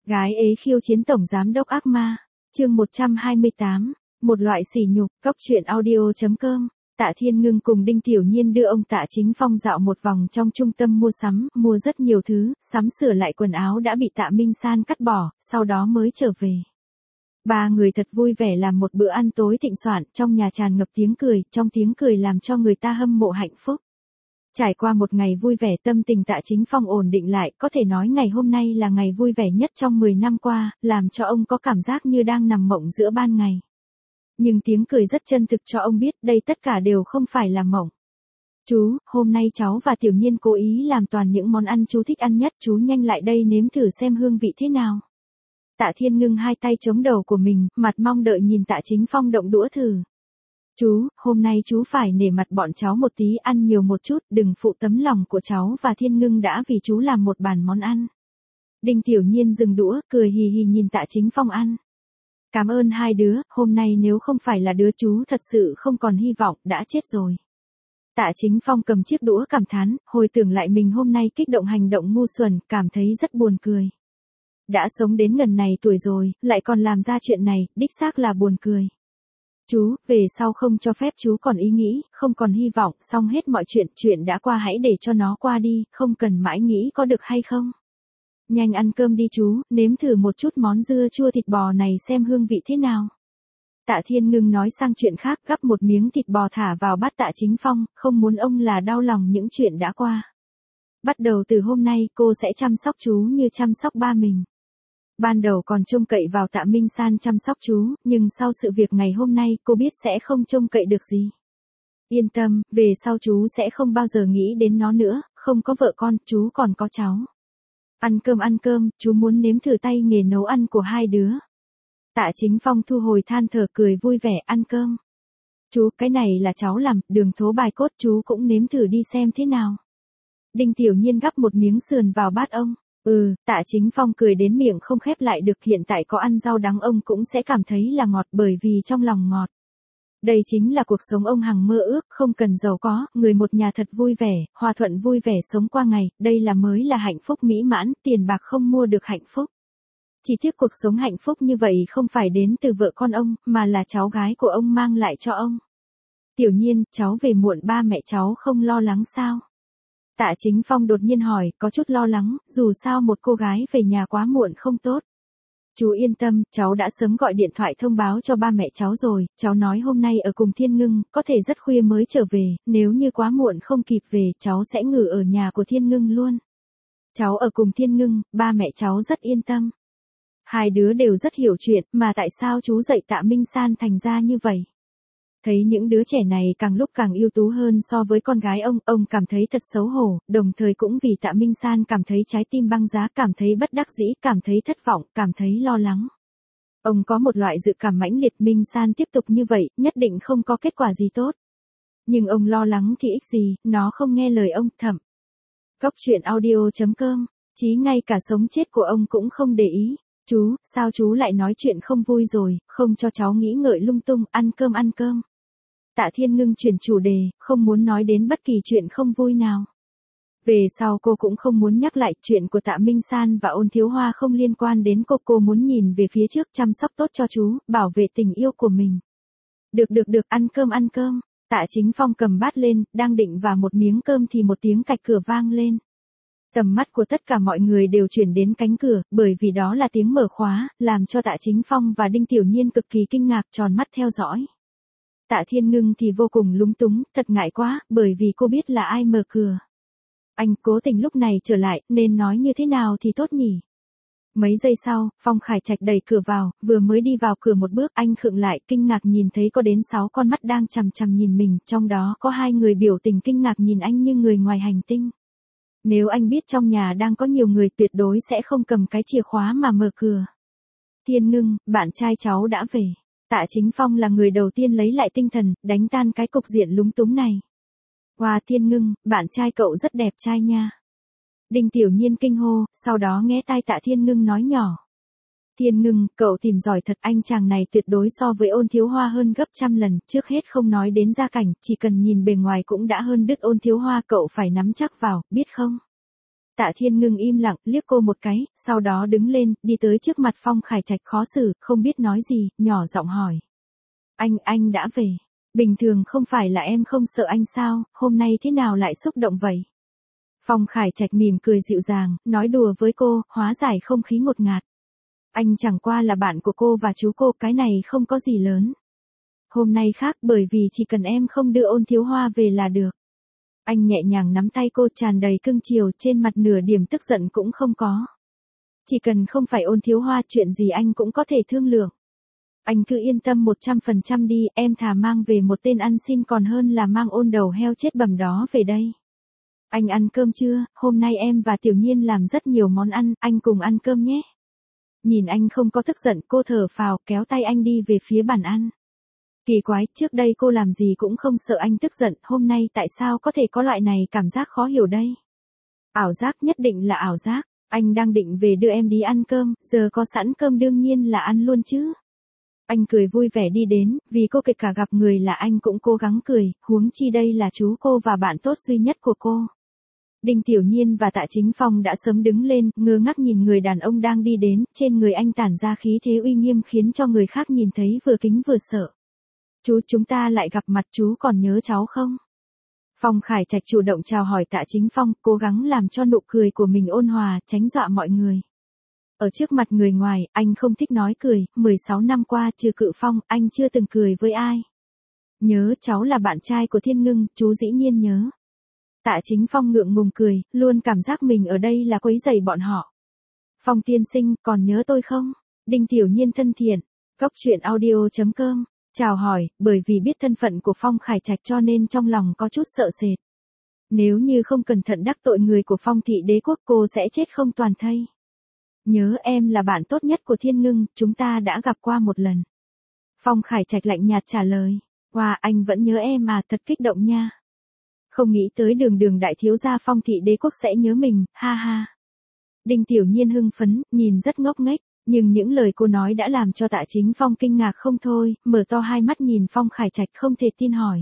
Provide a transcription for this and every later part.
Gái ế khiêu chiến tổng giám đốc ác ma. Chương 128. Một loại sỉ nhục. Cóc truyện audio.com. Tạ Thiên Ngưng cùng Đinh Tiểu Nhiên đưa ông Tạ Chính Phong dạo một vòng trong trung tâm mua sắm, mua rất nhiều thứ, sắm sửa lại quần áo đã bị Tạ Minh San cắt bỏ, sau đó mới trở về. Ba người thật vui vẻ làm một bữa ăn tối thịnh soạn, trong nhà tràn ngập tiếng cười, trong tiếng cười làm cho người ta hâm mộ hạnh phúc. Trải qua một ngày vui vẻ, tâm tình Tạ Chính Phong ổn định lại, có thể nói ngày hôm nay là ngày vui vẻ nhất trong 10 năm qua, làm cho ông có cảm giác như đang nằm mộng giữa ban ngày. Nhưng tiếng cười rất chân thực cho ông biết đây tất cả đều không phải là mộng. Chú, hôm nay cháu và Tiểu Nhiên cố ý làm toàn những món ăn chú thích ăn nhất, chú nhanh lại đây nếm thử xem hương vị thế nào. Tạ Thiên Ngưng hai tay chống đầu của mình, mặt mong đợi nhìn Tạ Chính Phong động đũa thử. Chú, hôm nay chú phải nể mặt bọn cháu một tí, ăn nhiều một chút, đừng phụ tấm lòng của cháu và Thiên Ngưng đã vì chú làm một bàn món ăn. Đinh Tiểu Nhiên dừng đũa, cười hì hì nhìn Tạ Chính Phong ăn. Cảm ơn hai đứa, hôm nay nếu không phải là đứa chú thật sự không còn hy vọng, đã chết rồi. Tạ Chính Phong cầm chiếc đũa cảm thán, hồi tưởng lại mình hôm nay kích động hành động ngu xuẩn, cảm thấy rất buồn cười. Đã sống đến ngần này tuổi rồi, lại còn làm ra chuyện này, đích xác là buồn cười. Chú, về sau không cho phép chú còn ý nghĩ, không còn hy vọng, xong hết mọi chuyện đã qua hãy để cho nó qua đi, không cần mãi nghĩ có được hay không. Nhanh ăn cơm đi chú, nếm thử một chút món dưa chua thịt bò này xem hương vị thế nào. Tạ Thiên Ngưng nói sang chuyện khác, gắp một miếng thịt bò thả vào bát Tạ Chính Phong, không muốn ông là đau lòng những chuyện đã qua. Bắt đầu từ hôm nay cô sẽ chăm sóc chú như chăm sóc ba mình. Ban đầu còn trông cậy vào Tạ Minh San chăm sóc chú, nhưng sau sự việc ngày hôm nay cô biết sẽ không trông cậy được gì. Yên tâm, về sau chú sẽ không bao giờ nghĩ đến nó nữa, không có vợ con, chú còn có cháu. Ăn cơm, chú muốn nếm thử tay nghề nấu ăn của hai đứa. Tạ Chính Phong thu hồi than thở cười vui vẻ ăn cơm. Chú, cái này là cháu làm, đường thố bài cốt chú cũng nếm thử đi xem thế nào. Đinh Tiểu Nhiên gắp một miếng sườn vào bát ông. Tạ Chính Phong cười đến miệng không khép lại được, hiện tại có ăn rau đắng ông cũng sẽ cảm thấy là ngọt bởi vì trong lòng ngọt. Đây chính là cuộc sống ông hằng mơ ước, không cần giàu có, người một nhà thật vui vẻ, hòa thuận vui vẻ sống qua ngày, đây mới là hạnh phúc mỹ mãn, tiền bạc không mua được hạnh phúc. Chỉ tiếc cuộc sống hạnh phúc như vậy không phải đến từ vợ con ông, mà là cháu gái của ông mang lại cho ông. Tiểu Nhiên, cháu về muộn ba mẹ cháu không lo lắng sao? Tạ Chính Phong đột nhiên hỏi, có chút lo lắng, dù sao một cô gái về nhà quá muộn không tốt. Chú yên tâm, cháu đã sớm gọi điện thoại thông báo cho ba mẹ cháu rồi, cháu nói hôm nay ở cùng Thiên Ngưng, có thể rất khuya mới trở về, nếu như quá muộn không kịp về, cháu sẽ ngủ ở nhà của Thiên Ngưng luôn. Cháu ở cùng Thiên Ngưng, ba mẹ cháu rất yên tâm. Hai đứa đều rất hiểu chuyện, mà tại sao chú dạy Tạ Minh San thành ra như vậy? Thấy những đứa trẻ này càng lúc càng ưu tú hơn so với con gái ông cảm thấy thật xấu hổ, đồng thời cũng vì Tạ Minh San cảm thấy trái tim băng giá, cảm thấy bất đắc dĩ, cảm thấy thất vọng, cảm thấy lo lắng. Ông có một loại dự cảm mãnh liệt Minh San tiếp tục như vậy, nhất định không có kết quả gì tốt. Nhưng ông lo lắng thì ích gì, nó không nghe lời ông, thậm. Cóc truyện audio.com, chí ngay cả sống chết của ông cũng không để ý. Chú, sao chú lại nói chuyện không vui rồi, không cho cháu nghĩ ngợi lung tung, ăn cơm. Tạ Thiên Ngưng chuyển chủ đề, không muốn nói đến bất kỳ chuyện không vui nào. Về sau cô cũng không muốn nhắc lại chuyện của Tạ Minh San và Ôn Thiếu Hoa không liên quan đến cô muốn nhìn về phía trước chăm sóc tốt cho chú, bảo vệ tình yêu của mình. Được, ăn cơm. Tạ Chính Phong cầm bát lên, đang định vào một miếng cơm thì một tiếng cạch cửa vang lên. Tầm mắt của tất cả mọi người đều chuyển đến cánh cửa, bởi vì đó là tiếng mở khóa, làm cho Tạ Chính Phong và Đinh Tiểu Nhiên cực kỳ kinh ngạc tròn mắt theo dõi. Tạ Thiên Ngưng thì vô cùng lúng túng, thật ngại quá, bởi vì cô biết là ai mở cửa. Anh cố tình lúc này trở lại, nên nói như thế nào thì tốt nhỉ? Mấy giây sau, Phong Khải Trạch đẩy cửa vào, vừa mới đi vào cửa một bước anh khựng lại, kinh ngạc nhìn thấy có đến 6 con mắt đang chằm chằm nhìn mình, trong đó có 2 người biểu tình kinh ngạc nhìn anh như người ngoài hành tinh. Nếu anh biết trong nhà đang có nhiều người tuyệt đối sẽ không cầm cái chìa khóa mà mở cửa. Thiên Ngưng, bạn trai cháu đã về. Tạ Chính Phong là người đầu tiên lấy lại tinh thần, đánh tan cái cục diện lúng túng này. Wow, Thiên Ngưng, bạn trai cậu rất đẹp trai nha. Đinh Tiểu Nhiên kinh hô, sau đó nghe tai Tạ Thiên Ngưng nói nhỏ. Thiên Ngưng, cậu tìm giỏi thật, anh chàng này tuyệt đối so với Ôn Thiếu Hoa hơn gấp trăm lần, trước hết không nói đến gia cảnh, chỉ cần nhìn bề ngoài cũng đã hơn đứt Ôn Thiếu Hoa, cậu phải nắm chắc vào, biết không? Tạ Thiên Ngưng im lặng, liếc cô một cái, sau đó đứng lên, đi tới trước mặt Phong Khải Trạch khó xử, không biết nói gì, nhỏ giọng hỏi. Anh đã về. Bình thường không phải là em không sợ anh sao, hôm nay thế nào lại xúc động vậy? Phong Khải Trạch mỉm cười dịu dàng, nói đùa với cô, hóa giải không khí ngột ngạt. Anh chẳng qua là bạn của cô và chú cô, cái này không có gì lớn. Hôm nay khác bởi vì chỉ cần em không đưa Ôn Thiếu Hoa về là được. Anh nhẹ nhàng nắm tay cô tràn đầy cưng chiều, trên mặt nửa điểm tức giận cũng không có. Chỉ cần không phải Ôn Thiếu Hoa, chuyện gì anh cũng có thể thương lượng. Anh cứ yên tâm 100% đi, em thà mang về một tên ăn xin còn hơn là mang ôn đầu heo chết bầm đó về đây. Anh ăn cơm chưa, hôm nay em và Tiểu Nhiên làm rất nhiều món ăn, anh cùng ăn cơm nhé. Nhìn anh không có tức giận, cô thở phào, kéo tay anh đi về phía bàn ăn. Kỳ quái, trước đây cô làm gì cũng không sợ anh tức giận, hôm nay tại sao có thể có loại này cảm giác khó hiểu đây? Ảo giác, nhất định là ảo giác, anh đang định về đưa em đi ăn cơm, giờ có sẵn cơm đương nhiên là ăn luôn chứ. Anh cười vui vẻ đi đến, vì cô kể cả gặp người là anh cũng cố gắng cười, huống chi đây là chú cô và bạn tốt duy nhất của cô. Đinh Tiểu Nhiên và Tạ Chính Phong đã sớm đứng lên, ngơ ngác nhìn người đàn ông đang đi đến, trên người anh tản ra khí thế uy nghiêm khiến cho người khác nhìn thấy vừa kính vừa sợ. Chú, chúng ta lại gặp mặt, chú còn nhớ cháu không? Phong Khải Trạch chủ động chào hỏi Tạ Chính Phong, cố gắng làm cho nụ cười của mình ôn hòa, tránh dọa mọi người. Ở trước mặt người ngoài, anh không thích nói cười, 16 năm qua trừ Cự Phong, anh chưa từng cười với ai. Nhớ cháu là bạn trai của Thiên Ngưng, chú dĩ nhiên nhớ. Tạ Chính Phong ngượng ngùng cười, luôn cảm giác mình ở đây là quấy rầy bọn họ. Phong tiên sinh, còn nhớ tôi không? Đinh Tiểu Nhiên thân thiện, Cốc Truyện Audio.com, chào hỏi, bởi vì biết thân phận của Phong Khải Trạch cho nên trong lòng có chút sợ sệt. Nếu như không cẩn thận đắc tội người của Phong thị đế quốc cô sẽ chết không toàn thây. Nhớ em là bạn tốt nhất của Thiên Ngưng, chúng ta đã gặp qua một lần. Phong Khải Trạch lạnh nhạt trả lời. Wow, anh vẫn nhớ em à, thật kích động nha. Không nghĩ tới đường đại thiếu gia Phong thị đế quốc sẽ nhớ mình, ha ha. Đinh Tiểu Nhiên hưng phấn, nhìn rất ngốc nghếch, nhưng những lời cô nói đã làm cho Tạ Chính Phong kinh ngạc không thôi, mở to hai mắt nhìn Phong Khải Trạch không thể tin hỏi.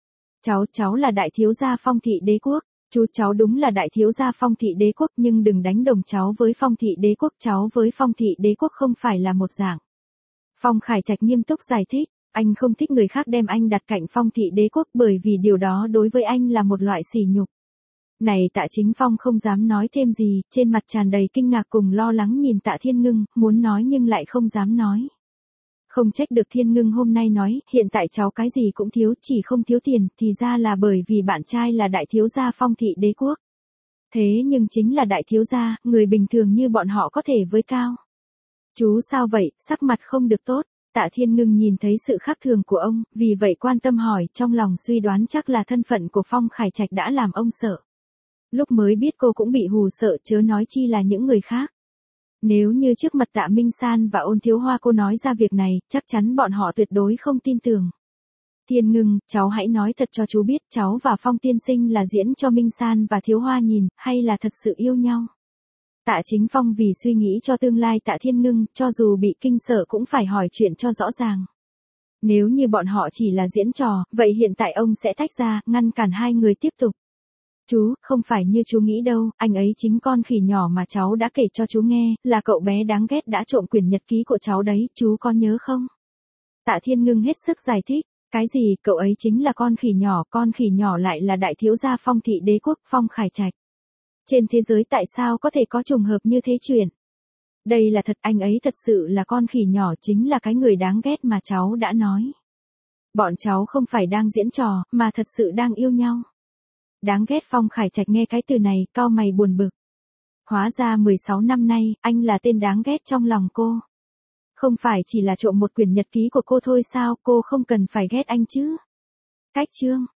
Cháu là đại thiếu gia Phong thị đế quốc. Chú, cháu đúng là đại thiếu gia Phong thị đế quốc, nhưng đừng đánh đồng cháu với Phong thị đế quốc, cháu với Phong thị đế quốc không phải là một dạng. Phong Khải Trạch nghiêm túc giải thích, anh không thích người khác đem anh đặt cạnh Phong thị đế quốc bởi vì điều đó đối với anh là một loại sỉ nhục. Này Tạ Chính Phong không dám nói thêm gì, trên mặt tràn đầy kinh ngạc cùng lo lắng nhìn Tạ Thiên Ngưng, muốn nói nhưng lại không dám nói. Không trách được Thiên Ngưng hôm nay nói, hiện tại cháu cái gì cũng thiếu, chỉ không thiếu tiền, thì ra là bởi vì bạn trai là đại thiếu gia Phong thị đế quốc. Thế nhưng chính là đại thiếu gia, người bình thường như bọn họ có thể với cao. Chú sao vậy, sắc mặt không được tốt. Tạ Thiên Ngưng nhìn thấy sự khác thường của ông, vì vậy quan tâm hỏi, trong lòng suy đoán chắc là thân phận của Phong Khải Trạch đã làm ông sợ. Lúc mới biết cô cũng bị hù sợ, chớ nói chi là những người khác. Nếu như trước mặt Tạ Minh San và Ôn Thiếu Hoa cô nói ra việc này, chắc chắn bọn họ tuyệt đối không tin tưởng. Thiên Ngưng, cháu hãy nói thật cho chú biết, cháu và Phong tiên sinh là diễn cho Minh San và Thiếu Hoa nhìn, hay là thật sự yêu nhau? Tạ Chính Phong vì suy nghĩ cho tương lai Tạ Thiên Ngưng, cho dù bị kinh sợ cũng phải hỏi chuyện cho rõ ràng. Nếu như bọn họ chỉ là diễn trò, vậy hiện tại ông sẽ tách ra, ngăn cản hai người tiếp tục. Chú, không phải như chú nghĩ đâu, anh ấy chính con khỉ nhỏ mà cháu đã kể cho chú nghe, là cậu bé đáng ghét đã trộm quyển nhật ký của cháu đấy, chú có nhớ không? Tạ Thiên Ngưng hết sức giải thích, cái gì, cậu ấy chính là con khỉ nhỏ lại là đại thiếu gia Phong thị đế quốc, Phong Khải Trạch. Trên thế giới tại sao có thể có trùng hợp như thế chuyện? Đây là thật, anh ấy thật sự là con khỉ nhỏ, chính là cái người đáng ghét mà cháu đã nói. Bọn cháu không phải đang diễn trò, mà thật sự đang yêu nhau. Đáng ghét. Phong Khải Trạch nghe cái từ này, cau mày buồn bực. Hóa ra 16 năm nay, anh là tên đáng ghét trong lòng cô. Không phải chỉ là trộm một quyển nhật ký của cô thôi sao, cô không cần phải ghét anh chứ. Cách chương.